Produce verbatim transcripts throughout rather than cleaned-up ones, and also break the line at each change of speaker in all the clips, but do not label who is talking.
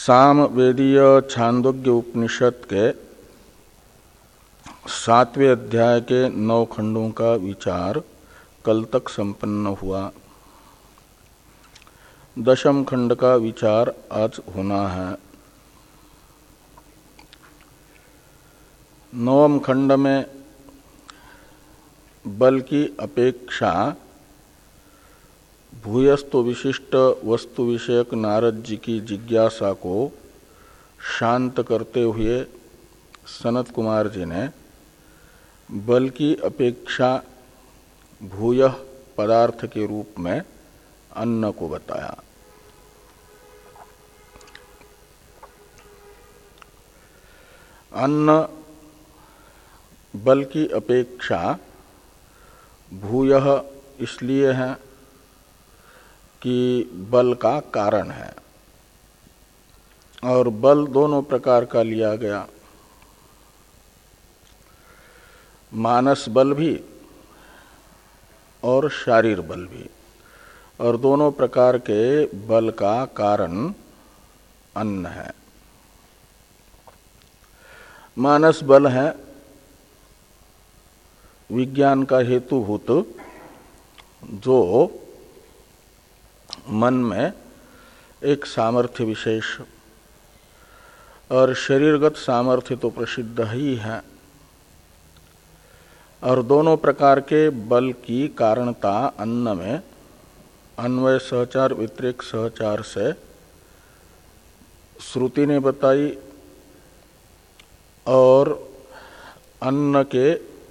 सामवेदीय छांदोग्य उपनिषद के सातवें अध्याय के नौ खंडों का विचार कल तक संपन्न हुआ। दशम खंड का विचार आज होना है। नवम खंड में बल की अपेक्षा भूयस्तो विशिष्ट वस्तु विषयक नारद जी की जिज्ञासा को शांत करते हुए सनत कुमार जी ने बल की अपेक्षा भूयः पदार्थ के रूप में अन्न को बताया। अन्न बल की अपेक्षा भूयः इसलिए है कि बल का कारण है और बल दोनों प्रकार का लिया गया, मानस बल भी और शारीर बल भी, और दोनों प्रकार के बल का कारण अन्न है। मानस बल है विज्ञान का हेतुभूत, जो मन में एक सामर्थ्य विशेष, और शरीरगत सामर्थ्य तो प्रसिद्ध ही है। और दोनों प्रकार के बल की कारणता अन्न में अन्वय सहचार व्यतिरेक सहचार से श्रुति ने बताई, और अन्न के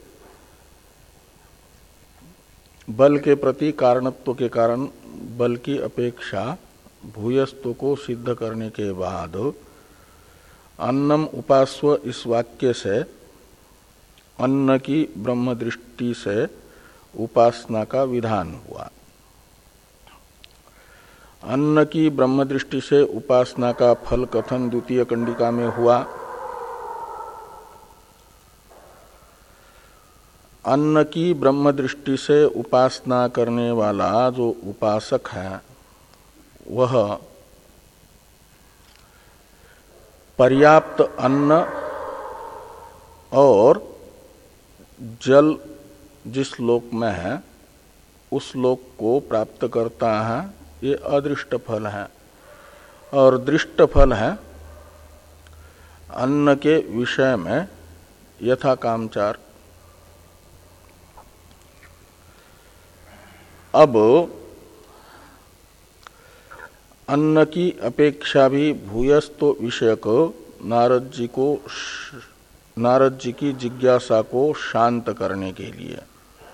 बल के प्रति कारणत्व के कारण बल की अपेक्षा भूयस्तों को सिद्ध करने के बाद अन्नम उपास्व इस वाक्य से अन्न की ब्रह्म दृष्टि से उपासना का विधान हुआ। अन्न की ब्रह्म दृष्टि से उपासना का फल कथन द्वितीय कंडिका में हुआ। अन्न की ब्रह्म दृष्टि से उपासना करने वाला जो उपासक है वह पर्याप्त अन्न और जल जिस लोक में है उस लोक को प्राप्त करता है, ये अदृष्ट फल है। और दृष्ट फल है अन्न के विषय में यथा कामचार। अब अन्न की अपेक्षा भी भूयस्तो विषयक नारद जी को नारद जी की जिज्ञासा को शांत करने के लिए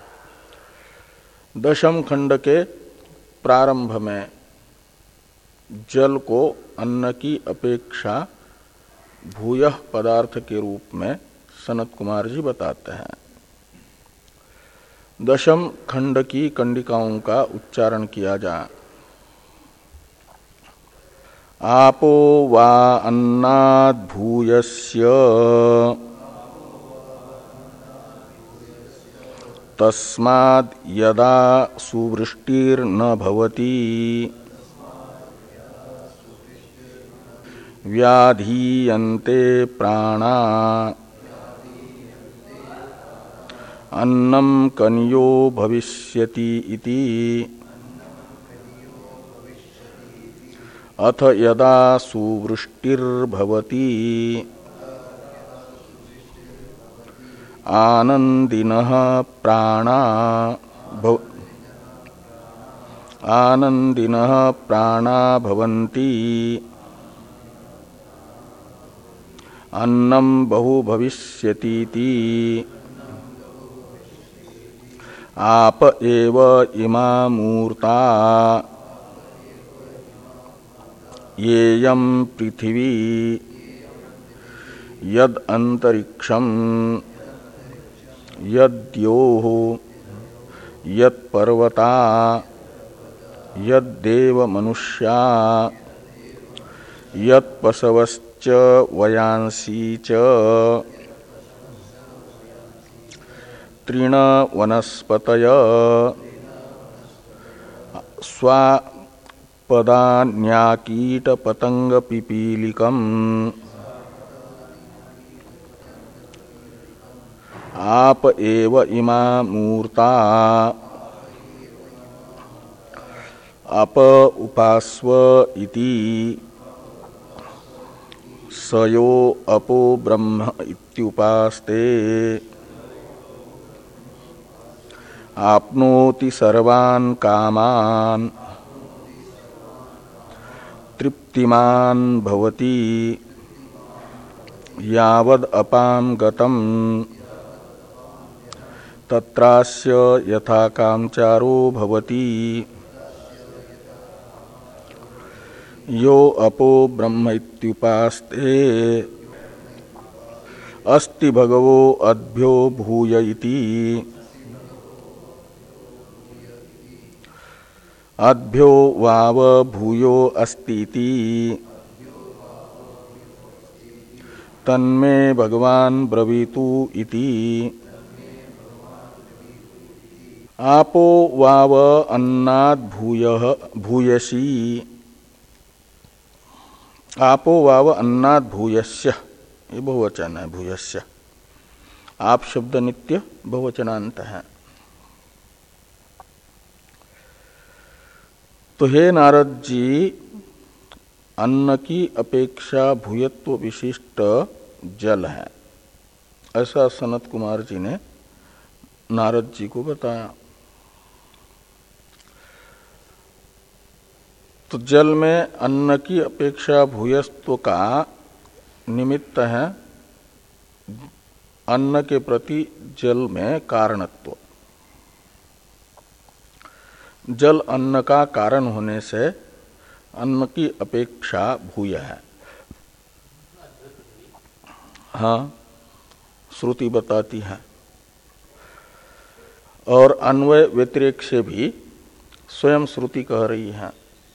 दशम खंड के प्रारंभ में जल को अन्न की अपेक्षा भूयः पदार्थ के रूप में सनत कुमार जी बताते हैं। दशम खंड की कंडिकाओं का उच्चारण किया जाए। आपो वा अन्नाद् भूयस्य तस्माद् यदा सुवृष्टिर्न भवति व्याधीयन्ते प्राणा अन्नम कन्यो भविष्यति इति अथ यदा सुवृष्टिर्भवति आनन्दिनः प्राणा भव आनन्दिनः प्राणा भवन्ति अन्नम बहु भविष्यतीति आप एव इमा मूर्ता येयं पृथिवी यद अंतरिक्षम यद्योः यत्पर्वता यद्देव मनुष्या यत्पशवश्च वयांसी च तृण वनस्पतय स्वा पदान्याकीट पतंग पिपीलिकम आप एव इमा मूर्ता अप उपास्व इति सयो अपो ब्रह्म इत्युपास्ते आपनोति सर्वान् कामान् तृप्तिमान् भवति यावद् अपां गतम् तत्रास्य यथा कामचारो भवति यो अपो ब्रह्म इत्युपास्ते अस्ति भगवो अद्भ्यो भूय इति अद्भ्यो वाव भूयो अस्तीति तन्मे भगवान ब्रवीतु इति आपो वाव अन्नाद् भूयः भूयसी आपो वाव अन्नाद् भूयस्य ये बहुवचन है भूयस्य आप शब्द नित्य बहुवचनांत है। तो हे नारद जी अन्न की अपेक्षा भूयत्व विशिष्ट जल है ऐसा सनत कुमार जी ने नारद जी को बताया। तो जल में अन्न की अपेक्षा भूयस्त्व का निमित्त है अन्न के प्रति जल में कारणत्व। जल अन्न का कारण होने से अन्न की अपेक्षा भूय है। हाँ, श्रुति बताती है और अन्वय व्यतिरेक से भी स्वयं श्रुति कह रही है।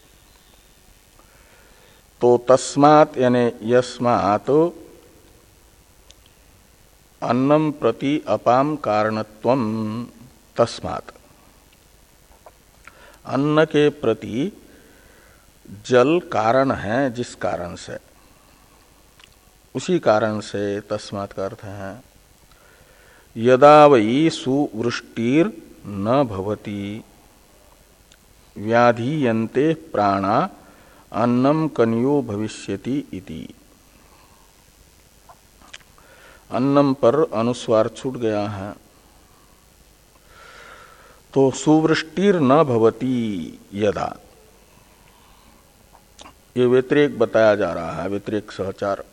तो तस्मात् यानी यस्मात् अन्नम प्रति अपाम कारणत्वम तस्मात् अन्न के प्रति जल कारण है जिस कारण से उसी कारण से तस्मात् का अर्थ है यदा वै सुवृष्टिर न भवति व्याधीयन्ते प्राणा अन्नम कन्यो भविष्यति इति। अन्नम पर अनुस्वार छूट गया है तो सुवृष्टिर न भवति यदा ये व्यतिरेक बताया जा रहा है व्यतिरेक सहचार।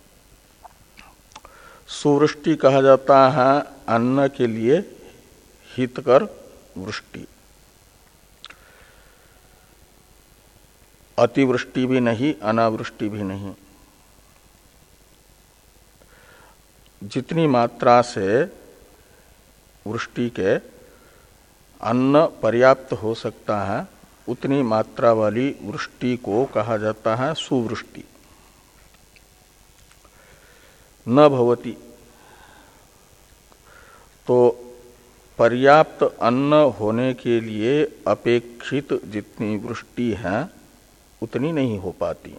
सुवृष्टि कहा जाता है अन्न के लिए हितकर वृष्टि, अतिवृष्टि भी नहीं अनावृष्टि भी नहीं। जितनी मात्रा से वृष्टि के अन्न पर्याप्त हो सकता है उतनी मात्रा वाली वृष्टि को कहा जाता है सुवृष्टि। न भवति तो पर्याप्त अन्न होने के लिए अपेक्षित जितनी वृष्टि है उतनी नहीं हो पाती।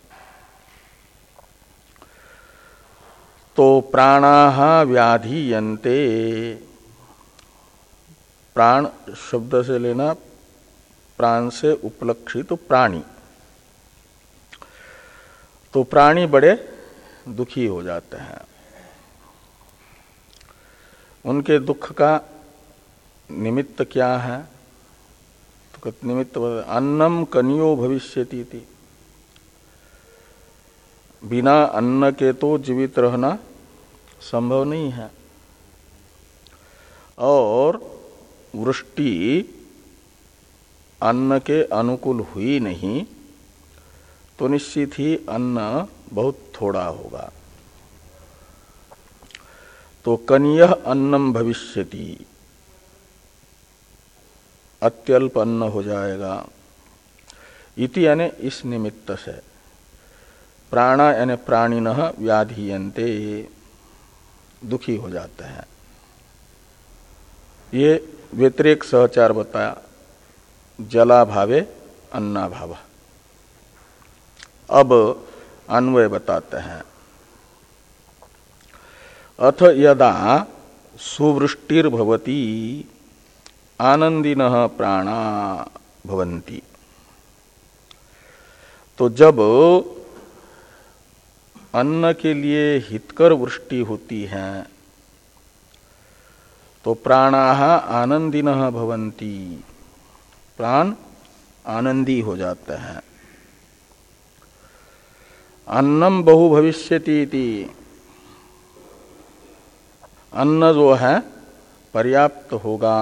तो प्राणाः व्याधीयन्ते, प्राण शब्द से लेना प्राण से उपलक्षित तो प्राणी, तो प्राणी बड़े दुखी हो जाते हैं। उनके दुख का निमित्त क्या है? तो निमित्त अन्नम कन्यो भविष्यति इति। बिना अन्न के तो जीवित रहना संभव नहीं है और वृष्टि अन्न के अनुकूल हुई नहीं तो निश्चित ही अन्न बहुत थोड़ा होगा। तो कन्यः अन्नम भविष्यति, अत्यल्प अन्न हो जाएगा। इति यानी इस निमित्त से प्राणा यानी प्राणिनः व्याधीयन्ते, दुखी हो जाते हैं। ये व्यतिरेक सहचार बताया, जलाभावे अन्नाभाव। अब अन्वय बताते हैं। अथ यदा सुवृष्टिर्भवति आनंदिनः प्राणा भवन्ति। तो जब अन्न के लिए हितकर वृष्टि होती है तो प्राणाः आनंदिनः भवन्ति, प्राण आनंदी हो जाते हैं। अन्नम बहु भविष्यति इति, अन्न जो है पर्याप्त होगा,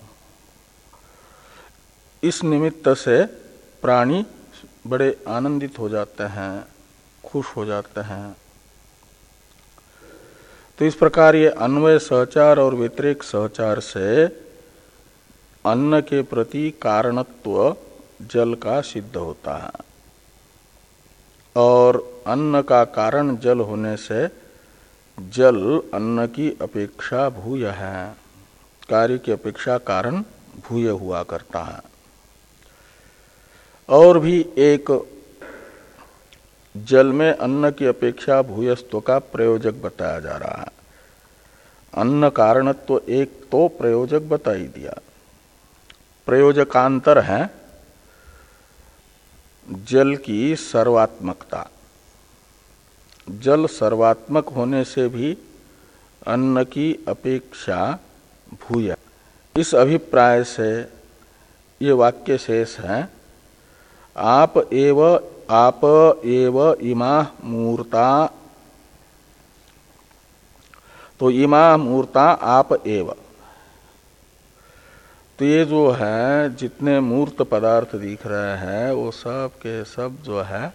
इस निमित्त से प्राणी बड़े आनंदित हो जाते हैं, खुश हो जाते हैं। तो इस प्रकार ये अन्वय सहचार और व्यतिरेक सहचार से अन्न के प्रति कारणत्व जल का सिद्ध होता है, और अन्न का कारण जल होने से जल अन्न की अपेक्षा भूय है, कार्य की अपेक्षा कारण भूय हुआ करता है। और भी एक जल में अन्न की अपेक्षा भूयस्त्व का प्रयोजक बताया जा रहा है। अन्न कारणत्व एक तो प्रयोजक बता ही दिया, प्रयोजकांतर है जल की सर्वात्मकता। जल सर्वात्मक होने से भी अन्न की अपेक्षा भूय, इस अभिप्राय से ये वाक्य शेष है। आप एव आप एव इमा मूर्ता, तो इमा मूर्ता आप एव, तो ये जो है जितने मूर्त पदार्थ दिख रहे हैं वो सब के सब जो है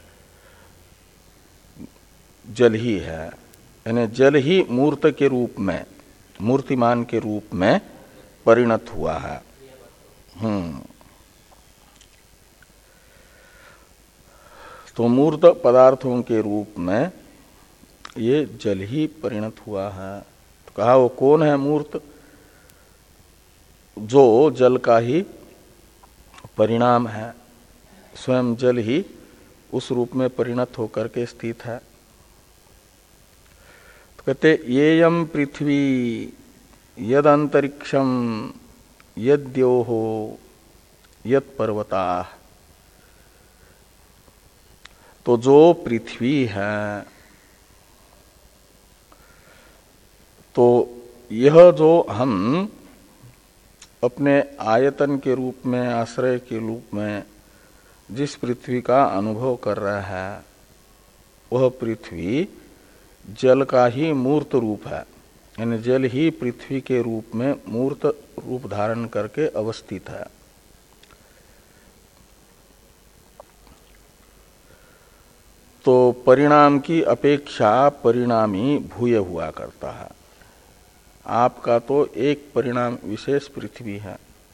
जल ही है, यानी जल ही मूर्त के रूप में, मूर्तिमान के रूप में परिणत हुआ है। हम्म तो मूर्त पदार्थों के रूप में ये जल ही परिणत हुआ है। तो कहा वो कौन है मूर्त? जो जल का ही परिणाम है, स्वयं जल ही उस रूप में परिणत होकर के स्थित है। तो कहते येयम पृथ्वी यद अंतरिक्षम यद्योहो यद पर्वता, तो जो पृथ्वी है, तो यह जो हम अपने आयतन के रूप में, आश्रय के रूप में जिस पृथ्वी का अनुभव कर रहा है, वह पृथ्वी जल का ही मूर्त रूप है, यानी जल ही पृथ्वी के रूप में मूर्त रूप धारण करके अवस्थित है। तो परिणाम की अपेक्षा परिणामी भूय हुआ करता है। आपका तो एक परिणाम विशेष पृथ्वी है,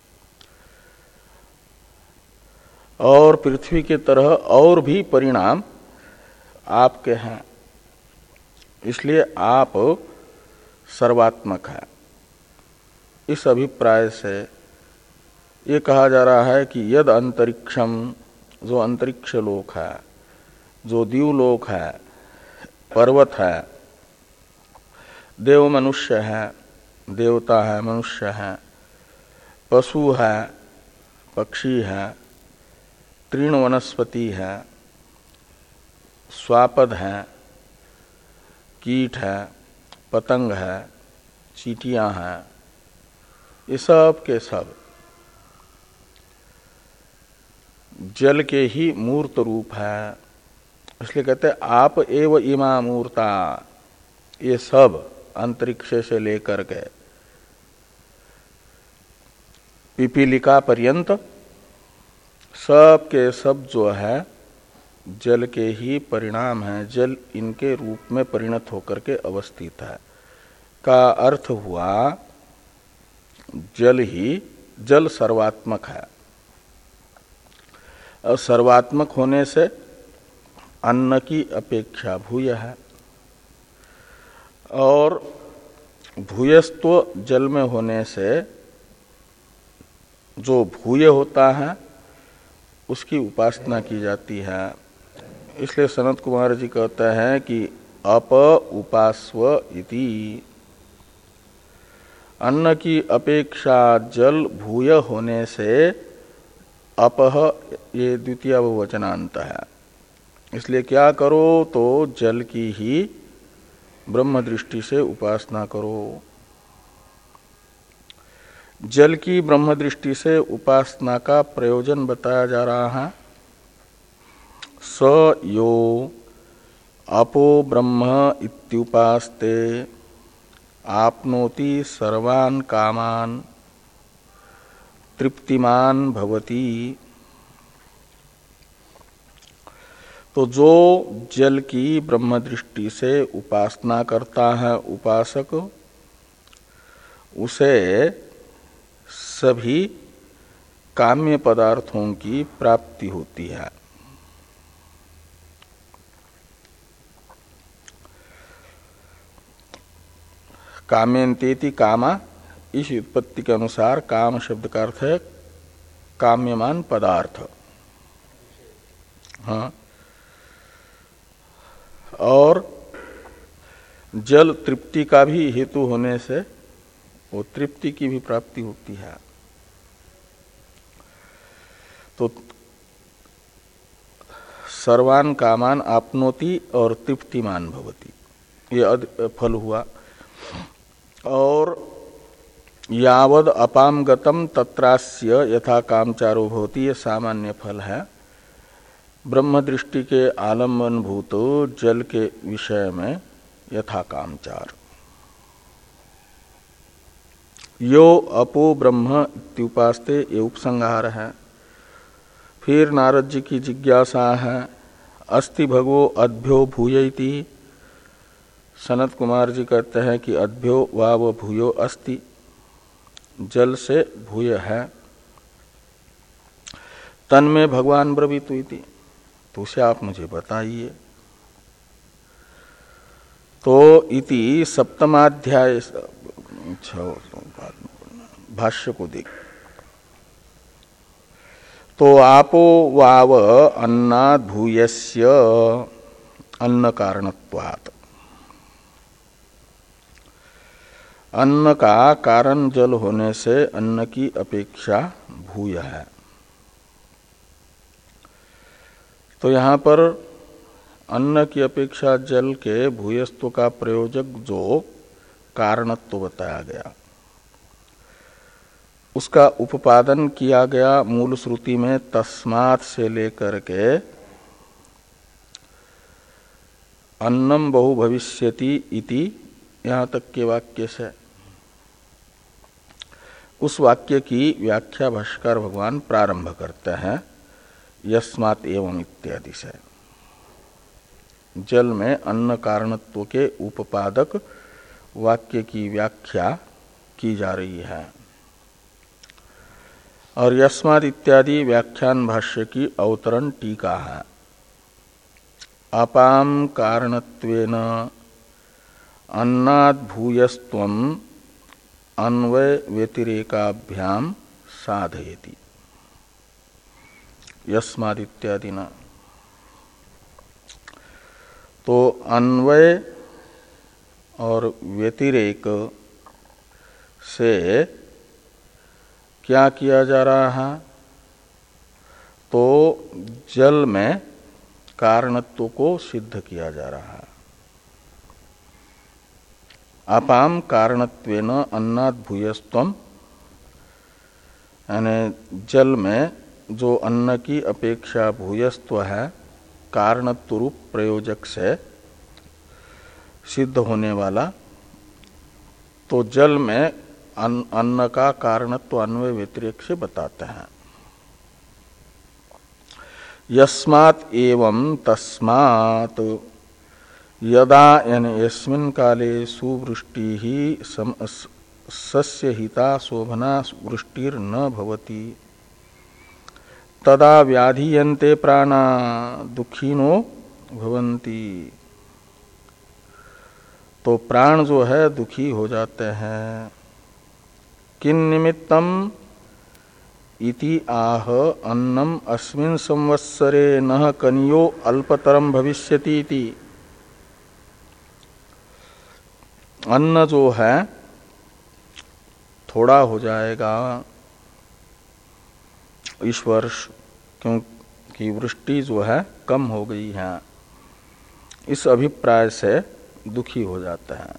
और पृथ्वी के तरह और भी परिणाम आपके हैं, इसलिए आप सर्वात्मक है। इस अभिप्राय से ये कहा जा रहा है कि यद अंतरिक्षम, जो अंतरिक्ष लोक है, जो दीवलोक है, पर्वत है, देव मनुष्य है, देवता है, मनुष्य है, पशु है, पक्षी है, तृण वनस्पति है, स्वापद है, कीट है, पतंग है, चींटियां हैं, ये सब के सब जल के ही मूर्त रूप है। इसलिए कहते हैं आप एव इमा मूर्ता, ये सब अंतरिक्ष से लेकर के पिपीलिका पर्यंत सब के सब जो है जल के ही परिणाम है, जल इनके रूप में परिणत होकर के अवस्थित है। का अर्थ हुआ जल ही, जल सर्वात्मक है, और सर्वात्मक होने से अन्न की अपेक्षा भूय है, और भूयस्त्व जल में होने से जो भूय होता है उसकी उपासना की जाती है। इसलिए सनत कुमार जी कहते हैं कि अप उपास्व इति, अन्न की अपेक्षा जल भूय होने से अपह ये द्वितीय बहुवचनांत है। इसलिए क्या करो तो जल की ही ब्रह्म दृष्टि से उपासना करो। जल की ब्रह्म दृष्टि से उपासना का प्रयोजन बताया जा रहा है। स यो अपो ब्रह्म इत्युपास्ते आपनोति सर्वान् कामान् तृप्तिमान भवति। तो जो जल की ब्रह्म दृष्टि से उपासना करता है उपासक, उसे सभी काम्य पदार्थों की प्राप्ति होती है। काम्यंतेति कामा, इस उत्पत्ति के अनुसार काम शब्द का अर्थ है काम्यमान पदार्थ। हाँ, और जल तृप्ति का भी हेतु होने से वो तृप्ति की भी प्राप्ति होती है। तो सर्वान कामान आपनोति और तृप्तिमान भवति, ये फल हुआ। और यावद अपाम गतम तत्रास्य यथा कामचारो भवति, ये सामान्य फल है। ब्रह्म दृष्टि के आलम्बन भूत जल के विषय में यथा कामचार। यो अपो ब्रह्म इत्युपास्ते, ये उपसंहार है। फिर नारद जी की जिज्ञासा है, अस्ति भगवो अद्भ्यो भूयैति। सनत कुमार जी कहते हैं कि अद्भ्यो वाव भूयो अस्ति, जल से भूय है। तन में भगवान ब्रवीतु इति, तो उसे आप मुझे बताइए। तो इति सप्तमाध्याय, भाष्य को देख। तो आपो वाव अन्नाद भूयस्य अन्न कारणत्वात्, अन्न का कारण जल होने से अन्न की अपेक्षा भूय है। तो यहाँ पर अन्न की अपेक्षा जल के भूयस्त्व का प्रयोजक जो कारणत्व बताया गया, उसका उपादन किया गया मूल श्रुति में तस्मात् से लेकर के अन्नम बहु भविष्यति इति यहाँ तक के वाक्य से। उस वाक्य की व्याख्या भाष्यकार भगवान प्रारंभ करते हैं यस्मात् एवं इत्यादि से। जल में अन्न कारणत्व के उपादक वाक्य की व्याख्या की जा रही है। और यस्मात् इत्यादि व्याख्यान भाष्य की अवतरण टीका है। अपाम कारणत्वेन अन्नाद् भूयस्त्वम अन्वय व्यतिरेकाभ्याम साधयति, यस्माद् इत्यादि न। तो अन्वय और व्यतिरेक से क्या किया जा रहा है? तो जल में कारणत्व को सिद्ध किया जा रहा है। अपाम कारणत्वेन अन्नाद् भूयस्त्वम, यानी जल में जो अन्न की अपेक्षा भूयस्त्व है, कारणत्व रूप प्रयोजक से सिद्ध होने वाला। तो जल में अन्न का कारणत्व अन्वय व्यतिरेक से बताते हैं। यस्मात् एवं तस्मात् यदा यानी यस्मिन् काले सुवृष्टि ही सस्य हिता शोभना वृष्टिर न भवति तदा व्याधीयन्ते प्राणा दुखिनो भवन्ति। तो प्राण जो है दुखी हो जाते हैं। किन निमित्तम? इति आह अन्नम अस्मिन् संवत्सरे नह कनियो अल्पतरम भविष्यति इति। अन्न जो है थोड़ा हो जाएगा इस वर्ष, क्योंकि वृष्टि जो है कम हो गई है, इस अभिप्राय से दुखी हो जाता है।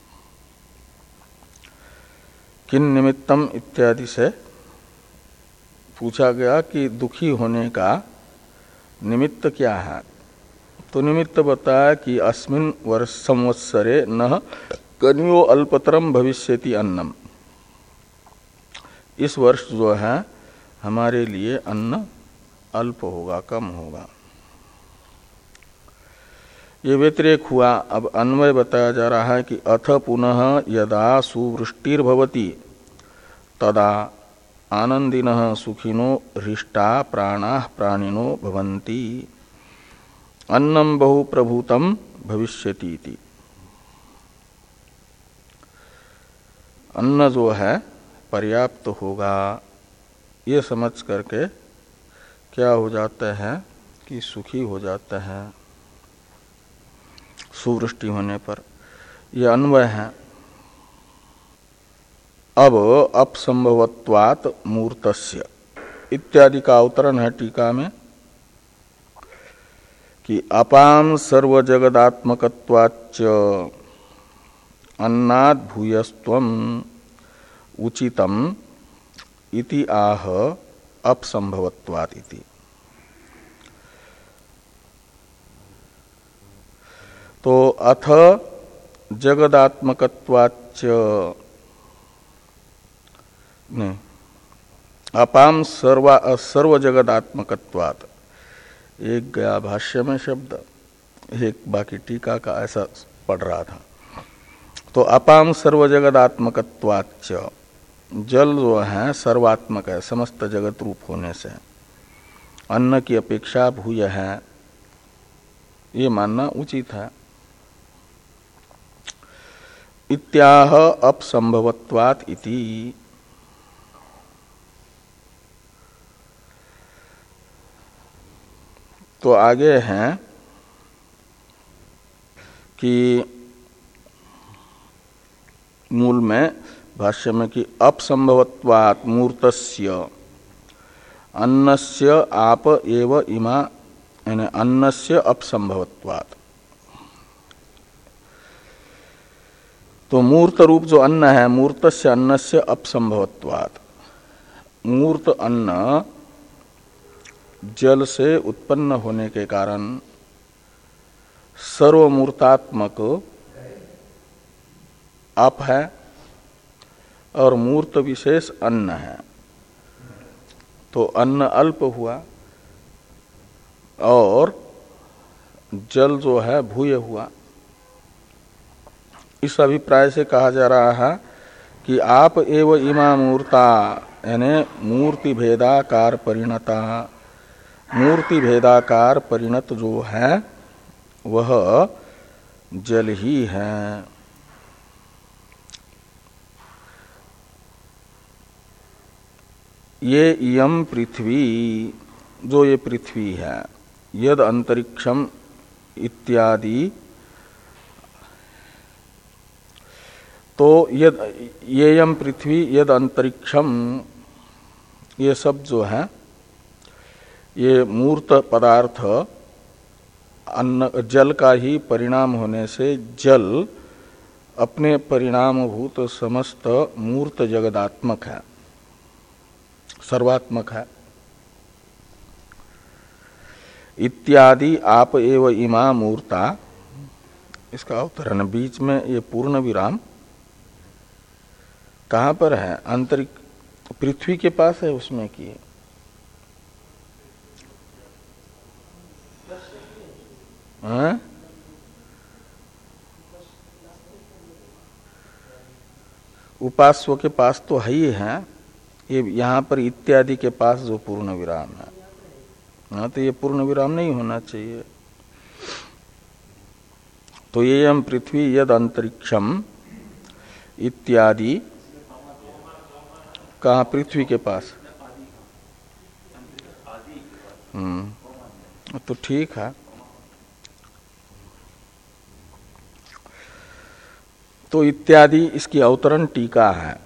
किन निमित्तम इत्यादि से पूछा गया कि दुखी होने का निमित्त क्या है, तो निमित्त बताया कि अस्मिन् वर्ष संवत्सरे नह कनियो अल्पतरम भविष्यति अन्नम। इस वर्ष जो है हमारे लिए अन्न अल्प होगा, कम होगा। ये व्यतिरेक हुआ। अब अन्वय बताया जा रहा है कि अथ पुनः यदा सुवृष्टिर्भवति तदा आनंदिनः सुखिनो हृष्टा प्राणाः प्राणिनो भवन्ति अन्नम बहु प्रभूतम भविष्यति इति। अन्न जो है पर्याप्त होगा, ये समझ करके क्या हो जाता है कि सुखी हो जाता है सुवृष्टि होने पर। यह अन्वय है। अब अपसंभवत्वात् मूर्तस्य इत्यादि का अवतरण है टीका में कि अपाम सर्वजगदात्मकत्वाच्च अन्नाद् भूयस्त्वम उचितम इति आह अपसंभवत्वात् इति। तो अथ जगदात्मकत्वाच्च नहीं, अपाम सर्वा सर्वजगदात्मकत्वात् एक गया भाष्य में शब्द, एक बाकी टीका का ऐसा पढ़ रहा था। तो अपाम सर्वजगदात्मकत्वाच्च, जल जो है सर्वात्मक है, समस्त जगत रूप होने से अन्न की अपेक्षा भूय है, ये मानना उचित है। इत्याह अपसंभवत्वात् इति। तो आगे हैं कि मूल में भाष्य में कि अपसंभवत्वात् मूर्तस्य अन्नस्य आप एव इमा, यानी अन्नस्य अपसंभवत्वात्। तो मूर्त रूप जो अन्न है, मूर्तस्य अन्नस्य अपसंभवत्वात्, मूर्त अन्न जल से उत्पन्न होने के कारण सर्वमूर्तात्मक अप है और मूर्त विशेष अन्न है। तो अन्न अल्प हुआ और जल जो है भूय हुआ। इस अभिप्राय से कहा जा रहा है कि आप एव इमा मूर्ता, यानी मूर्ति भेदाकार परिणता, मूर्ति भेदाकार परिणत जो है वह जल ही है। ये इयम पृथ्वी, जो ये पृथ्वी है, यद अंतरिक्षम इत्यादि, तो यद येयम पृथ्वी यद अंतरिक्षम, ये सब जो है ये मूर्त पदार्थ अन्न जल का ही परिणाम होने से जल अपने परिणामभूत समस्त मूर्त जगदात्मक है, सर्वात्मक है। इत्यादि आप एव इमा मूर्ता, इसका अवतरण बीच में ये पूर्ण विराम कहाँ पर है? अंतरिक्ष पृथ्वी के पास है, उसमें की है? उपास्व के पास तो है ही है, ये यहाँ पर इत्यादि के पास जो पूर्ण विराम है, हाँ, तो ये पूर्ण विराम नहीं होना चाहिए। तो ये हम पृथ्वी यद अंतरिक्षम इत्यादि, कहाँ? पृथ्वी के पास हम्म तो ठीक है। तो इत्यादि इसकी अवतरण टीका है।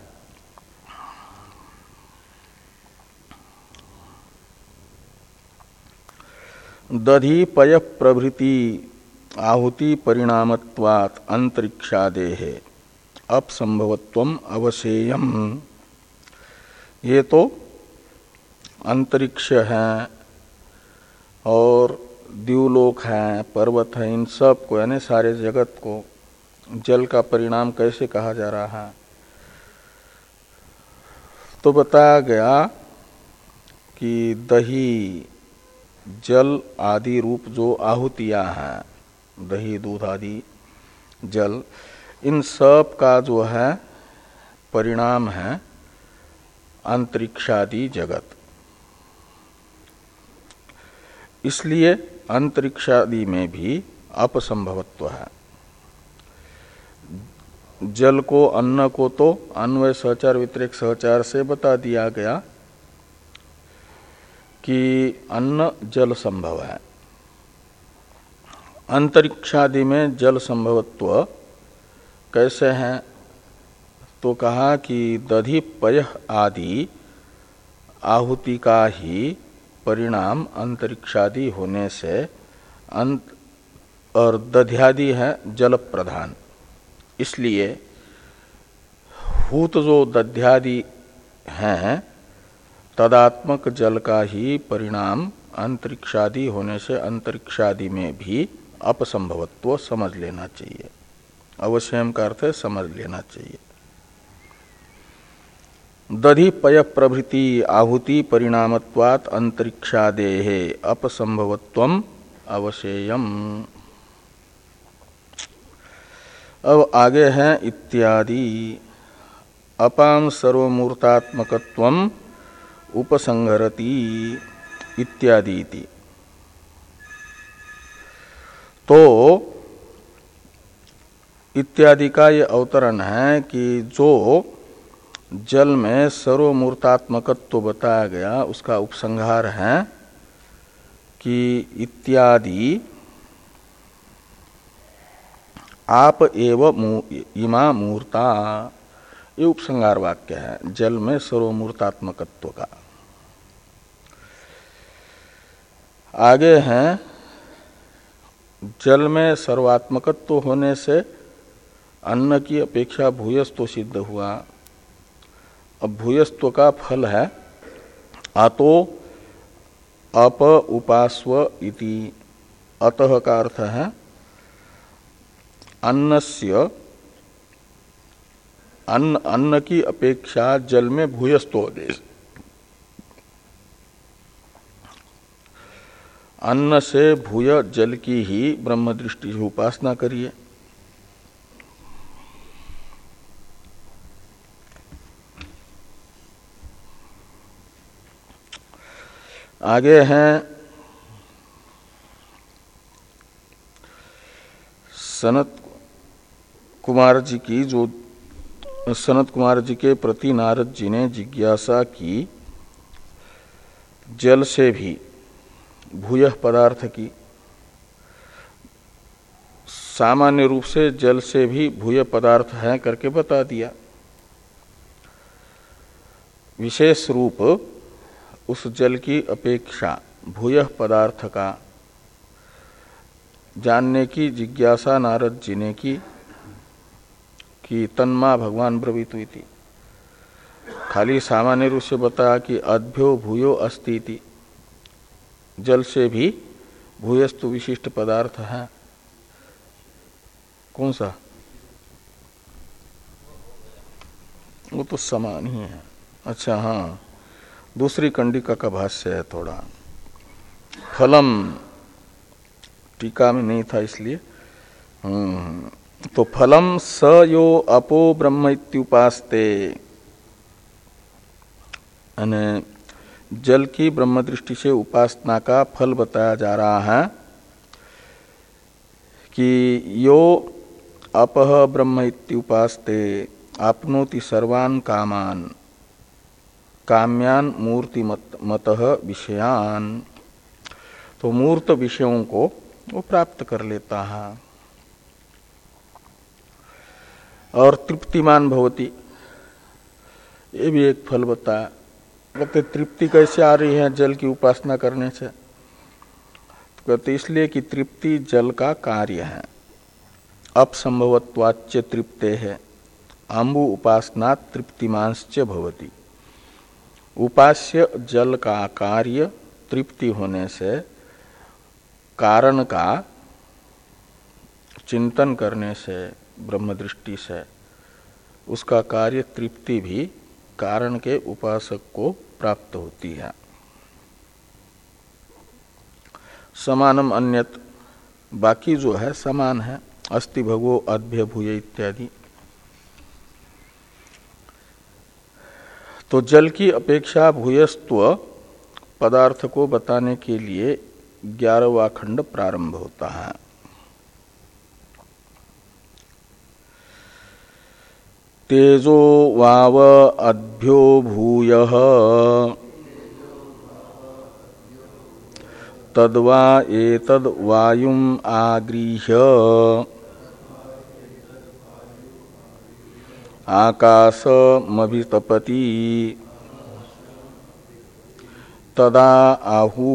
दधि पय प्रभृति आहुति परिणामत्वात् अंतरिक्षादेः अपसंभवत्वम अवशेयम। ये तो अंतरिक्ष है और द्युलोक है, पर्वत है, इन सब को यानी सारे जगत को जल का परिणाम कैसे कहा जा रहा है। तो बताया गया कि दही जल आदि रूप जो आहुतियां हैं, दही दूध आदि जल, इन सब का जो है परिणाम है अंतरिक्षादि जगत। इसलिए अंतरिक्षादि में भी अपसंभवत्व है। जल को अन्न को तो अन्वय सहचार व्यतिरेक सहचार से बता दिया गया कि अन्न जल संभव है। अंतरिक्षादि में जल संभवत्व कैसे है? तो कहा कि दधि पय आदि आहुति का ही परिणाम अंतरिक्षादि होने से अंत और दध्यादि है जल प्रधान, इसलिए हूत जो दध्यादि हैं तदात्मक जल का ही परिणाम अंतरिक्षादि होने से अंतरिक्षादि में भी अपसंभवत्व समझ लेना चाहिए। अवश्यम का अर्थ है समझ लेना चाहिए। दधि पय प्रभृति आहुति परिणामत्वात् अंतरिक्षादेः अपसंभवत्वम अवशेयम। अब आगे है इत्यादि अपाम सर्वमूर्तात्मकत्वम उपसंहरति इत्यादि इति। तो इत्यादि का ये अवतरण है कि जो जल में सर्वमूर्तात्मकत्व बताया गया उसका उपसंहार है कि इत्यादि आप एव इमा मूर्ता, ये उपसंहार वाक्य है जल में सर्वमूर्तात्मकत्व का। आगे हैं जल में सर्वात्मकत्व होने से अन्न की अपेक्षा भूयस्त्व सिद्ध हुआ। अब भूयस्त्व का फल है अतो अप उपास्व इति। अतः का अर्थ है अन्नस्य अन्न अन्न की अपेक्षा जल में भूयस्त्व होने से, अन्न से भूय जल की ही ब्रह्म दृष्टि से उपासना करिए। आगे हैं सनत कुमार जी की, जो सनत कुमार जी के प्रति नारद जी ने जिज्ञासा की जल से भी भूयः पदार्थ की। सामान्य रूप से जल से भी भूय पदार्थ है करके बता दिया। विशेष रूप उस जल की अपेक्षा भूयः पदार्थ का जानने की जिज्ञासा नारद जी ने की कि तन्मा भगवान ब्रवीत हुई थी। खाली सामान्य रूप से बताया कि अद्भ्यो भूयो अस्ति थी, जल से भी भूयस्तु विशिष्ट पदार्थ है। कौन सा? वो तो समान ही है। अच्छा हाँ, दूसरी कंडिका का भाष्य है थोड़ा। फलम टीका में नहीं था इसलिए। हम्म तो फलम स यो अपो ब्रह्म इत्युपास्ते, यानी जल की ब्रह्म दृष्टि से उपासना का फल बताया जा रहा है कि यो अपह ब्रह्म इत्युपास्ते आपनोति सर्वान् कामान काम्यान मूर्ति मत मतः विषयान। तो मूर्त विषयों को वो प्राप्त कर लेता है और तृप्तिमान भवति। ये भी एक फल बताया। कहते तृप्ति कैसे आ रही है जल की उपासना करने से? तो कहते इसलिए कि तृप्ति जल का कार्य है। अपसंभवत्वाच्य तृप्ते है आम्बु उपासना तृप्तिमांश्च भवति। उपास्य जल का कार्य तृप्ति होने से कारण का चिंतन करने से ब्रह्म दृष्टि से उसका कार्य तृप्ति भी कारण के उपासक को प्राप्त होती है। समानम अन्यत, बाकी जो है समान है। अस्ति भगवो अद्भ्य भूय इत्यादि। तो जल की अपेक्षा भूयस्त्व पदार्थ को बताने के लिए ग्यारहवां खंड प्रारंभ होता है। तेजो वाव अद्भ्यो भूयः तद्वा एतद् वायुम आगृह्य आकाशमभितपति तदा आहु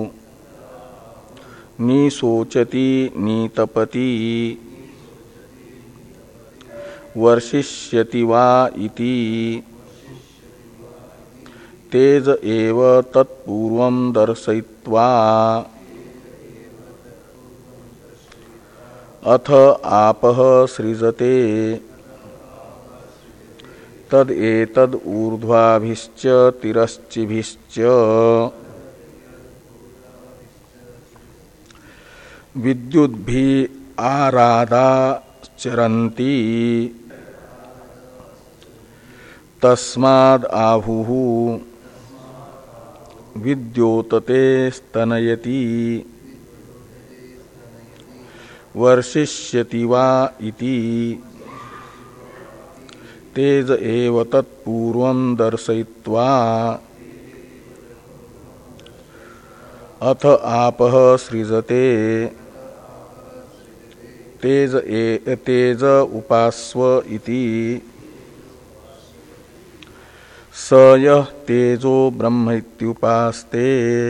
निशोचति नितपति वर्षिष्यति वा इति तेज एव तत्पूर्वं दर्शयित्वा अथ आपः सृजते तद एतद ऊर्ध्वाभिश्च तिरश्चिभिश्च विद्युद्भि आराधा चरन्ति तस्माद् आहुः विद्योतते स्तनयति वर्षिष्यति वा इति तेज एव तत्पूर्वं दर्शयित्वा अथ आपः सृजते तेज ए तेज उपास्व इति स यः तेजो ब्रह्म इत्युपास्ते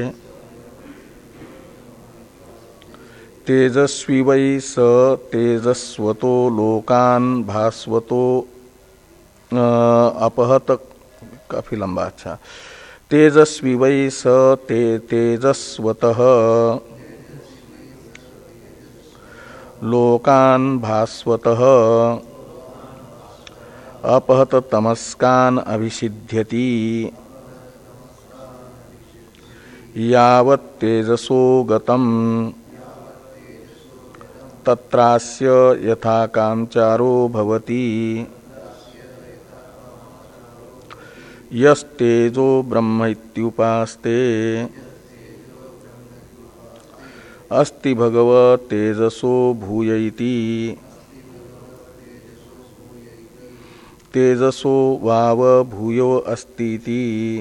तेजस्वी वै स तेजस्वतो लोकान् भास्वतो अपहत। काफी लंबा। अच्छा। तेजस्वी वै स ते तेजस्वतः लोकान् भास्वतः अपहत तमस्कान् अभिसिध्यति यावत् तेजसो गतम् तत्रास्य यथा कामचारो भवति यस्तेजो ब्रह्म इत्युपास्ते अस्ति भगव तेजसो भूय इति तेजसो वाव भूयो अस्तीति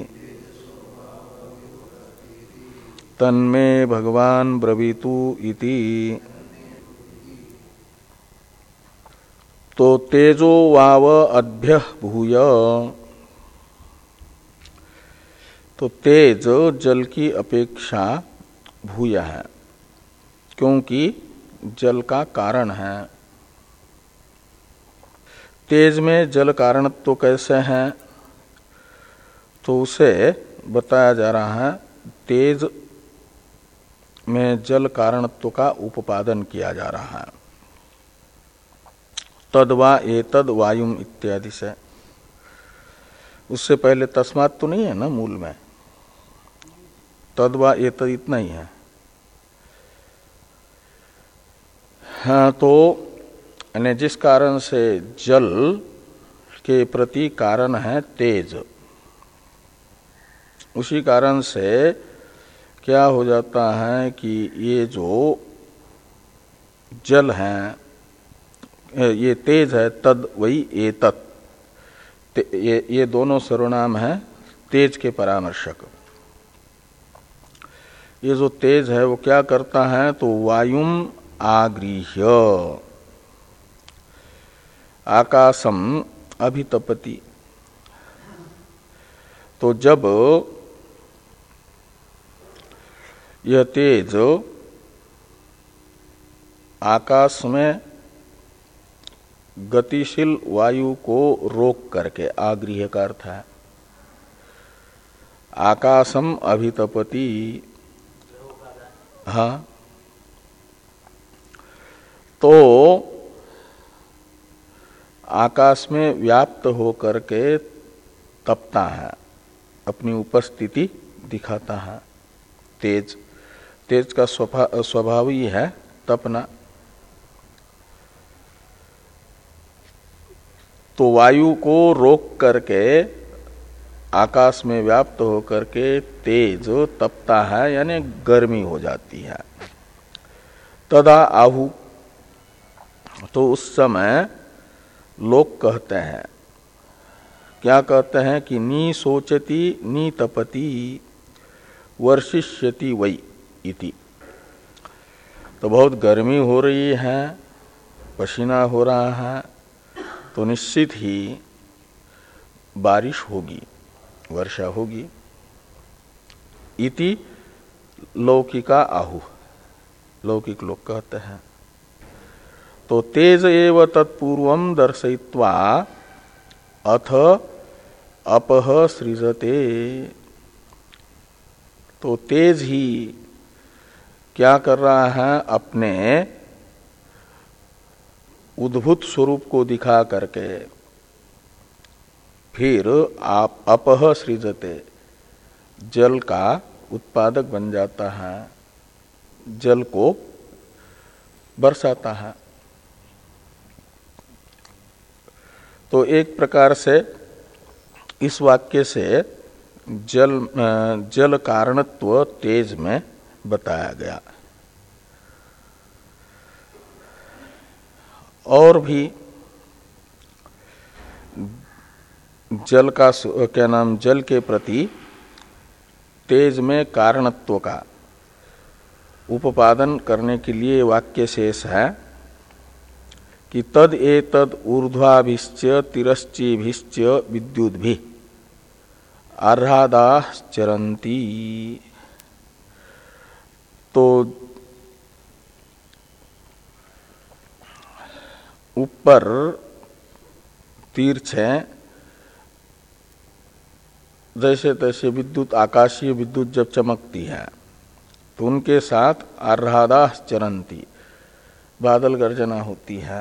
तन्मे भगवान ब्रवीतु इति। तो तेजो वाव अद्भ्य भूय, तो तेज जल की अपेक्षा भूय है क्योंकि जल का कारण है। तेज में जल कारणत्व तो कैसे है? तो उसे बताया जा रहा है तेज में जल कारणत्व का उपादन किया जा रहा है। तद्वा एतद् वायुम इत्यादि से। उससे पहले तस्मात् तो नहीं है ना मूल में, तद्वा एतद् इतना ही है। हाँ, तो जिस कारण से जल के प्रति कारण है तेज, उसी कारण से क्या हो जाता है कि ये जो जल है, ये तेज है, तद वही एतत्, ये, ये दोनों सर्वनाम है तेज के परामर्शक। ये जो तेज है वो क्या करता है, तो वायुम आगृह्य आकाशम अभितपति। तो जब यह तेज आकाश में गतिशील वायु को रोक करके, आगृह्य का अर्थ है आकाशम अभितपति, हाँ, तो आकाश में व्याप्त होकर के तपता है, अपनी उपस्थिति दिखाता है। तेज तेज का स्वभाव ही है तपना। तो वायु को रोक करके आकाश में व्याप्त होकर के तेज तपता है, यानी गर्मी हो जाती है। तदा आहु, तो उस समय लोग कहते हैं, क्या कहते हैं कि नी सोचती नी तपति वर्षिष्यति वै इति। तो बहुत गर्मी हो रही है, पसीना हो रहा है, तो निश्चित ही बारिश होगी, वर्षा होगी। इति लौकिका आहु, लौकिक लोग कहते हैं। तो तेज एव तत्पूर्वम दर्शयित्वा अथ अपह सृजते। तो तेज ही क्या कर रहा है, अपने उद्भूत स्वरूप को दिखा करके फिर आप अपह सृजते, जल का उत्पादक बन जाता है, जल को बरसाता है। तो एक प्रकार से इस वाक्य से जल जल कारणत्व तेज में बताया गया। और भी जल का क्या नाम, जल के प्रति तेज में कारणत्व का उपादान करने के लिए वाक्य शेष है कि तद ए तद ऊर्ध्वाभिश्च तिरश्चीभिश्च विद्युद्भि आह्लादाः चरन्ति। तो ऊपर तिरछे जैसे तैसे विद्युत, आकाशीय विद्युत जब चमकती है तो उनके साथ आह्लादाः चरन्ति, बादल गर्जना होती है।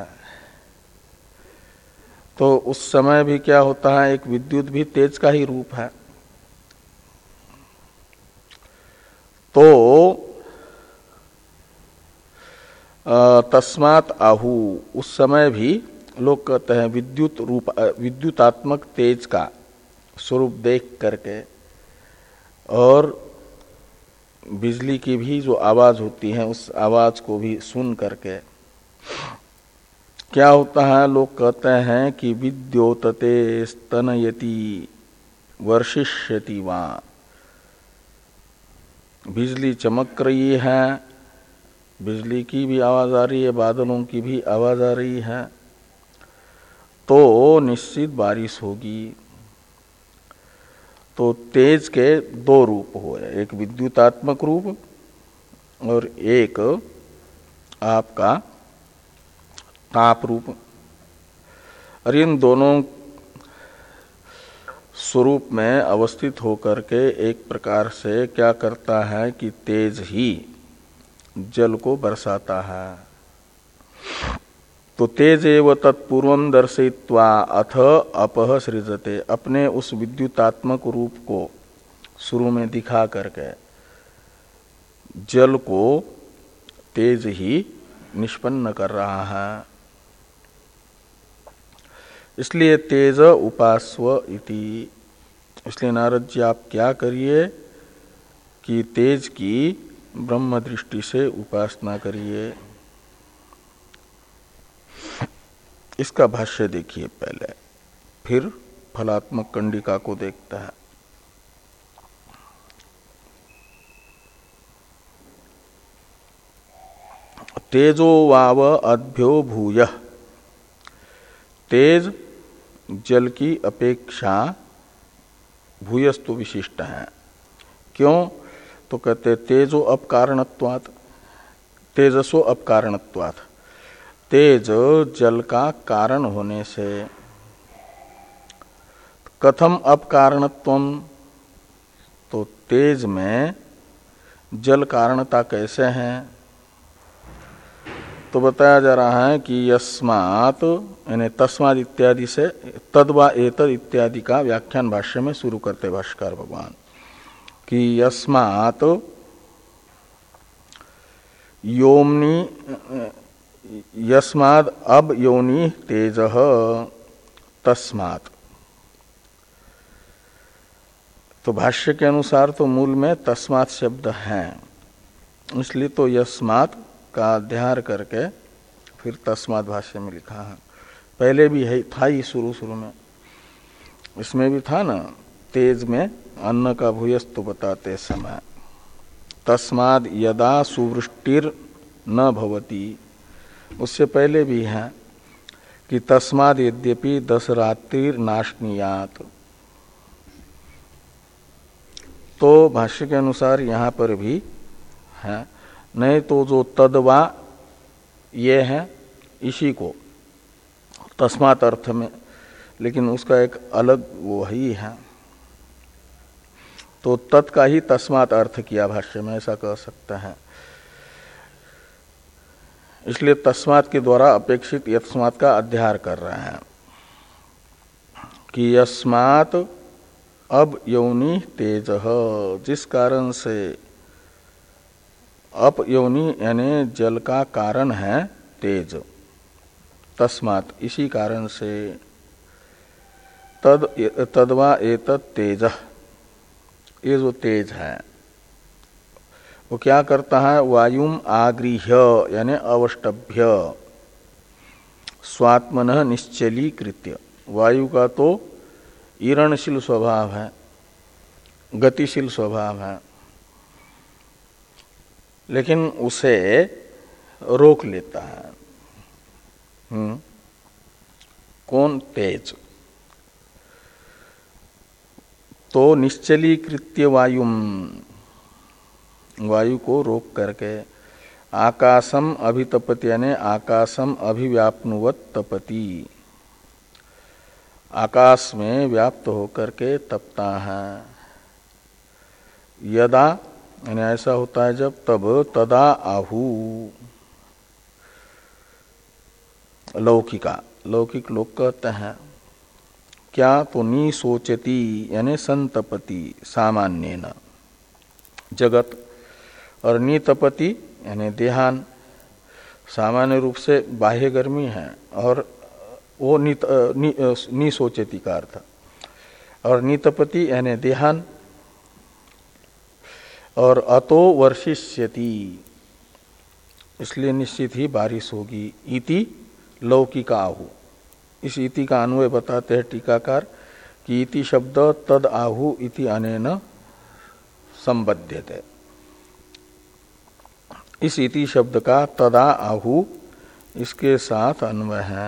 तो उस समय भी क्या होता है, एक विद्युत भी तेज का ही रूप है। तो तस्मात् आहु, उस समय भी लोग कहते हैं विद्युत रूप, विद्युतात्मक तेज का स्वरूप देख करके, और बिजली की भी जो आवाज होती है उस आवाज को भी सुन करके क्या होता है, लोग कहते हैं कि विद्योतते स्तनयति वर्षिष्यति वा। बिजली चमक रही है, बिजली की भी आवाज आ रही है, बादलों की भी आवाज आ रही है, तो निश्चित बारिश होगी। तो तेज के दो रूप हुए, एक विद्युतात्मक रूप और एक आपका ताप रूप। और इन दोनों स्वरूप में अवस्थित होकर के एक प्रकार से क्या करता है कि तेज ही जल को बरसाता है। तो तेज एव तत्पूर्वम दर्शयित्वा अथ अपह सृजते, अपने उस विद्युतात्मक रूप को शुरू में दिखा करके जल को तेज ही निष्पन्न कर रहा है। इसलिए तेज उपास्व इति। इसलिए नारद जी आप क्या करिए कि तेज की ब्रह्म दृष्टि से उपासना करिए। इसका भाष्य देखिए पहले, फिर फलात्मक कंडिका को देखता है। तेजो वाव अद्भ्यो भूय, तेज जल की अपेक्षा भूयस्तु विशिष्ट है। क्यों? तो कहते तेजो अपकारणत्वात्, तेजसो अपकारणत्वात्, तेज जल का कारण होने से। कथम अपकारणत्वम, तो तेज में जल कारणता कैसे है? तो बताया जा रहा है कि यस्मात् यानी तस्मात् इत्यादि से तद्वा एतद इत्यादि का व्याख्यान भाष्य में शुरू करते भाष्यकार भगवान कि यस्मात् योमनि यस्माद् अब योनि तेजः तस्मात्। तो भाष्य के अनुसार तो मूल में तस्मात् शब्द है, इसलिए तो यस्मात् का अध्यार करके फिर तस्मात् भाष्य में लिखा है। पहले भी है था ही शुरू शुरू में, इसमें भी था ना, तेज में अन्न का भूयस्तु बताते समय तस्माद् यदा सुवृष्टिर न भवति, उससे पहले भी है कि तस्माद् यद्यपि दस रात्रिर नाशनीयात। तो भाष्य के अनुसार यहाँ पर भी है, नहीं तो जो तद्वा ये है इसी को तस्मात् अर्थ में, लेकिन उसका एक अलग वो ही है, तो तत् का ही तस्मात् अर्थ किया भाष्य में, ऐसा कह सकता है। इसलिए तस्मात् के द्वारा अपेक्षित यस्मात् का अध्यार कर रहे हैं कि यस्मात् अब योनि तेजः, जिस कारण से अप योनि यानी जल का कारण है तेज, तस्मात् इसी कारण से तद तद्वा एतत् तेजः, ये जो तेज है वो क्या करता है? वायुम आगृह्य यानी अवष्टभ्य स्वात्मनः निश्चलीकृत्य, वायु का तो ईरणशील स्वभाव है, गतिशील स्वभाव है, लेकिन उसे रोक लेता है। हम्म कौन? तेज। तो निश्चलीकृत्य वायुम, वायु को रोक करके आकाशम अभितपति यानी आकाशम अभिव्याप्नुवत तपति, आकाश में व्याप्त होकर के तपता है। यदा यानी ऐसा होता है जब, तब तदा आहु, लौकिका, लौकिक लोग कहते हैं क्या? तो नी सोचती यानी संतपति सामान्येन जगत, और नीतपति यानी देहान, सामान्य रूप से बाह्य गर्मी है, और वो नी, नी, नी सोचती का अर्थ, और नीतपति यानी देहान, और अतो वर्षिष्यति इसलिए निश्चित ही बारिश होगी। इति लौकिका आहु, इस इति का अन्वय बताते हैं टीकाकार कि इति शब्द तद आहु इति अनेन संबध्यते, इस इति शब्द का तदा आहु इसके साथ अन्वय है।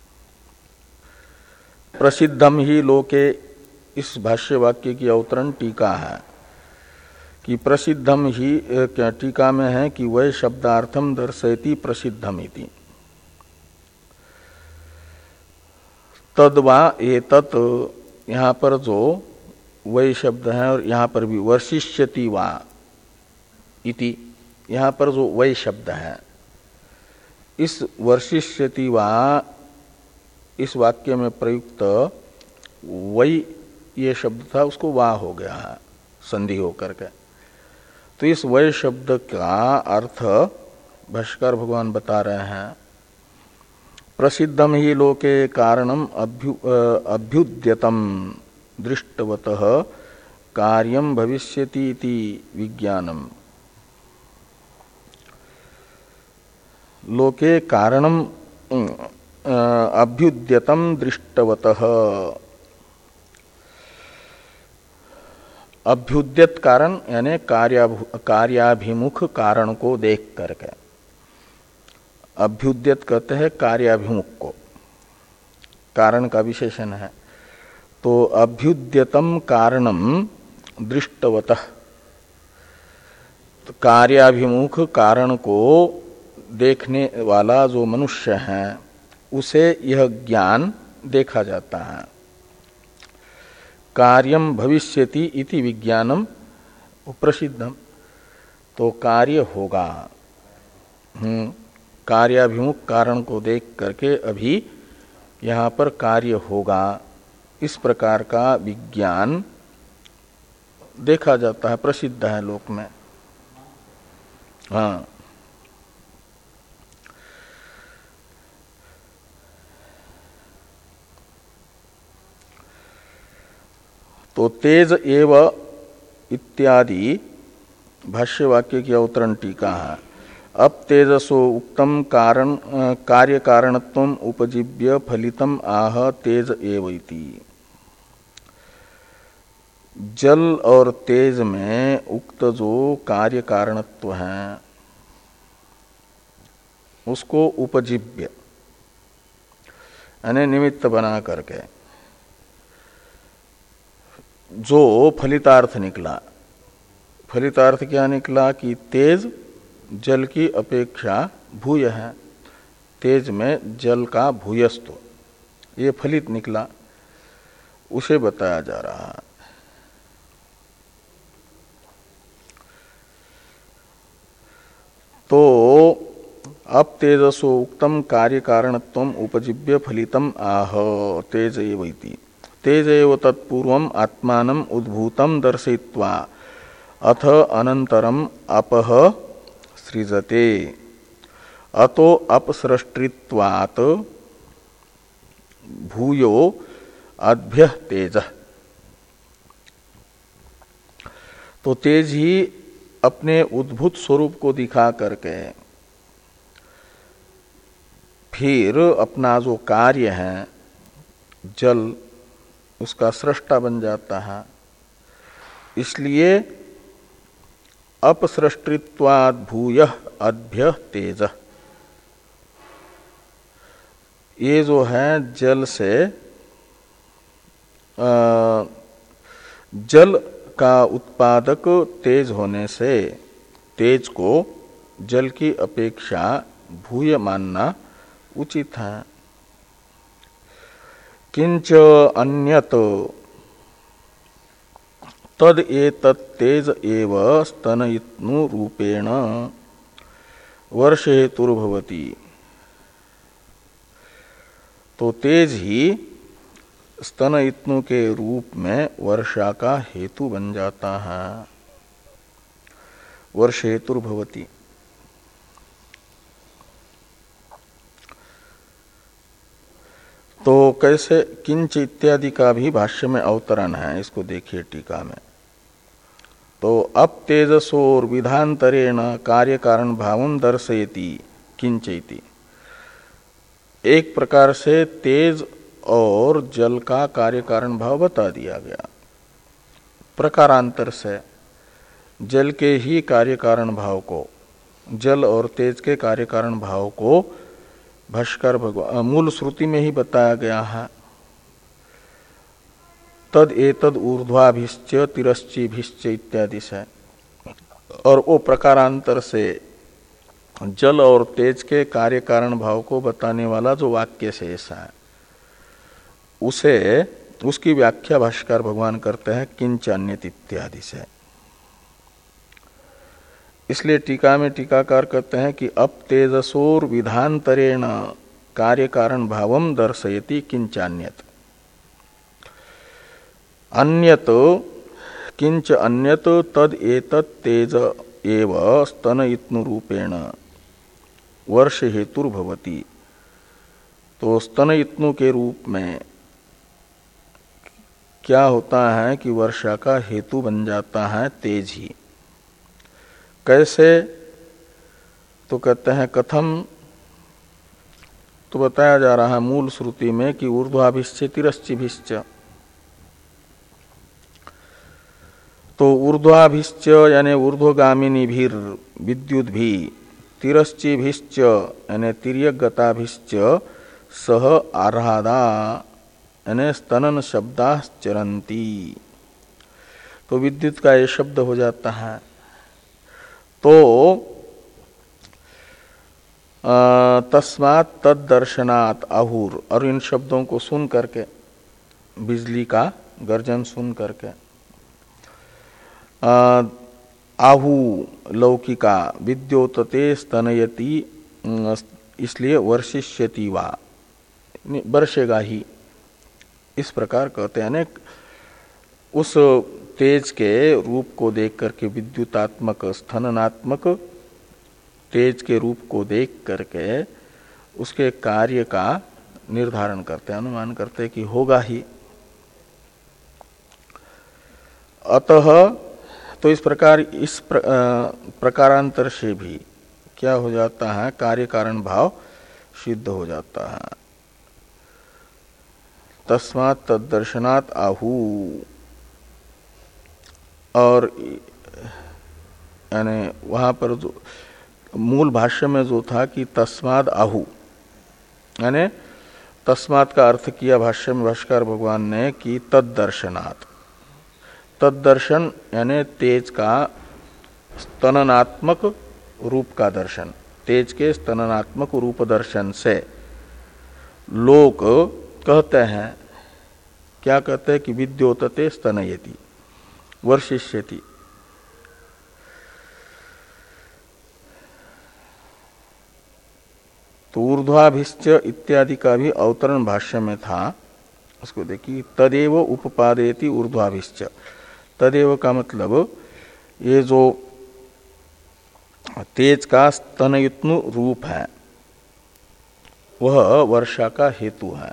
प्रसिद्धम ही लोके, इस भाष्य वाक्य की अवतरण टीका है कि प्रसिद्धम ही, क्या टीका में है कि वह शब्दार्थम दर्शयति प्रसिद्धम इति, तद्वा एतत्, यहाँ पर जो वही शब्द है और यहाँ पर भी वर्षिष्यति वा इति, यहाँ पर जो वही शब्द है, इस वर्षिष्यति वा इस वाक्य में प्रयुक्त वही ये शब्द था, उसको वा हो गया है संधि होकर के। तो इस वही शब्द का अर्थ भाष्यकार भगवान बता रहे हैं, प्रसिद्धम ही लोके कारणम अभ्यु अभ्युद्यतम दृष्टवतः कार्यम भविष्यति इति विज्ञानम। लोके कारणम अभ्युद्यतम दृष्टवतः, अभ्युद्यत कारण यानी कार्याभिमुख कारण को देख करके, अभ्युद्यत कहते हैं कार्याभिमुख को, कारण का विशेषण है। तो अभ्युद्यतम कारणम दृष्टवतः, तो कार्याभिमुख कारण को देखने वाला जो मनुष्य है उसे यह ज्ञान देखा जाता है। कार्यम भविष्यति इति विज्ञानम प्रसिद्धम, तो कार्य होगा। हम्म कार्याभिमुख कारण को देख करके अभी यहाँ पर कार्य होगा, इस प्रकार का विज्ञान देखा जाता है, प्रसिद्ध है लोक में। हाँ, तो तेज एव इत्यादि भाष्य वाक्य की अवतरण टीका है। अब तेजसो उक्तम कारण कार्य कारणत्वम उपजीव्य फलितम आह तेज एव इति। जल और तेज में उक्त जो कार्य कारणत्व है उसको उपजीव्य यानी निमित्त बना करके जो फलितार्थ निकला, फलितार्थ क्या निकला कि तेज जल की अपेक्षा भूय है, तेज में जल का भूयस्त्व, ये फलित निकला, उसे बताया जा रहा है। तो अब तेजसो उक्तम कार्य कारणत्वम उपजीव्य फलितम आह तेज एवैति। तेज एव तत्पूर्वम आत्मानम उद्भूतम दर्शयित्वा अथ अनंतरम अपह सृजते अतो अपसृष्टित्वात् भूयो अभ्य तेज। तो तेज ही अपने उद्भूत स्वरूप को दिखा करके फिर अपना जो कार्य है जल उसका सृष्टा बन जाता है। इसलिए अपसृष्टित्वाद भूयः अभ्य तेज, ये जो है जल से आ, जल का उत्पादक तेज होने से तेज को जल की अपेक्षा भूय मानना उचित है। किंच अन्यत तद एतत् तेज एव स्तनयित्नु रूपेण वर्ष हेतुर्भवति। तो तेज ही स्तनयित्नु के रूप में वर्षा का हेतु बन जाता है, वर्ष हेतुर्भवति। तो कैसे किंच इत्यादि का भी भाष्य में अवतरण है, इसको देखिए टीका में। तो अब तेजसोर विधांतरेण कार्य कारण भावं दर्शयति किंच इति। एक प्रकार से तेज और जल का कार्य कारण भाव बता दिया गया, प्रकारांतर से जल के ही कार्य कारण भाव को, जल और तेज के कार्य कारण भाव को भाष्कर भगवान मूल श्रुति में ही बताया गया है। तद एतद ऊर्ध्वाभिश्च तिरश्चिभिश्च इत्यादि से, और वो प्रकारांतर से जल और तेज के कार्य कारण भाव को बताने वाला जो वाक्य शेष है उसे उसकी व्याख्या भाष्कर भगवान करते हैं किंच अन्यत इत्यादि से। इसलिए टीका में टीकाकार कहते हैं कि अब तेजसोर विधांतरेण कार्य कारण भावम दर्शयति किंचान्यत। अन्यत किंच अन्यत तद एतत् तेज एव स्तनयित्नु रूपेण वर्ष हेतुर्भवति। तो स्तनयित्नु के रूप में क्या होता है कि वर्षा का हेतु बन जाता है तेज ही। कैसे? तो कहते हैं कथम, तो बताया जा रहा है मूल श्रुति में कि ऊर्ध्वाभिश्च तिरश्चिभिश्च। तो ऊर्ध्वाभिश्च यानी ऊर्ध्वगामिनी भी विद्युत भी तिरश्चिभिश्च यानी तिर्यगताभिश्च सह आराधा यानी स्तनन शब्दाश्चरन्ति। तो विद्युत का ये शब्द हो जाता है। तो तस्मात् तद्दर्शनात् आहुर, और इन शब्दों को सुन करके, बिजली का गर्जन सुन करके, आहु लौकिका विद्योतते स्तनयति, इसलिए वर्षिष्यति वा, बरसेगा ही, इस प्रकार कहते हैं। उस तेज के रूप को देख करके, विद्युतात्मक स्थननात्मक तेज के रूप को देख करके उसके कार्य का निर्धारण करते हैं, अनुमान करते हैं कि होगा ही। अतः तो इस प्रकार इस प्र, प्रकारांतर से भी क्या हो जाता है, कार्य कारण भाव सिद्ध हो जाता है। तस्मात् तद्दर्शनात् आहु, और यानी वहां पर जो मूल भाष्य में जो था कि तस्माद् आहु, यानी तस्मात् का अर्थ किया भाष्य में भाष्यकार भगवान ने कि तद्दर्शनात्। तद्दर्शन यानी तेज का स्तननात्मक रूप का दर्शन, तेज के स्तननात्मक रूप दर्शन से लोग कहते हैं, क्या कहते हैं कि विद्योतते स्तनयति वर्षिष्यति। तो ऊर्ध्वाभिश्च इत्यादि का भी अवतरण भाष्य में था, उसको देखिए। तदेव उपपादेति ऊर्ध्वाभिश्च, तदेव का मतलब ये जो तेज का स्तनयुत्नु रूप है वह वर्षा का हेतु है।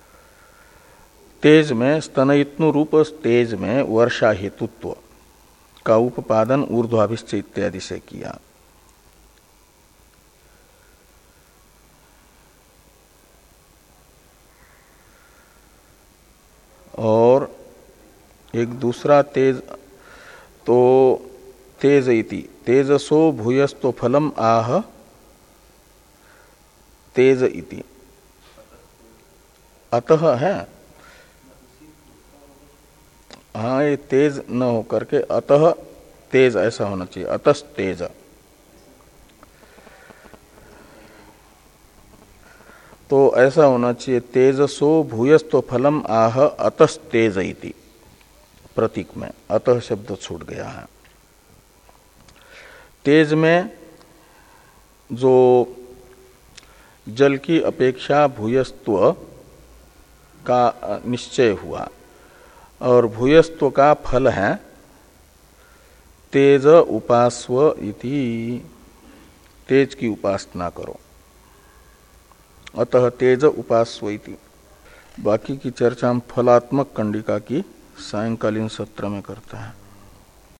तेज में स्तनयुत्नु रूप तेज में वर्षा हेतुत्व का उपादन ऊर्ध्वाभिश्च इत्यादि से किया। और एक दूसरा तेज, तो तेज इति तेजसो भूयस्तो फलम आह तेज इति, अतः है। हाँ, ये तेज न होकर के अतः तेज ऐसा होना चाहिए, अतस तेज। तो ऐसा होना चाहिए, तेजसो भूयस्तो फलम आह अतस तेज इति, प्रतीक में अतः शब्द छूट गया है। तेज में जो जल की अपेक्षा भूयस्त्व का निश्चय हुआ, और भूयस्त्व का फल है तेज उपास्व इति, तेज की उपासना करो, अतः तेज उपास्व इति। बाकी की चर्चा हम फलात्मक कंडिका की सायंकालीन सत्र में करते हैं।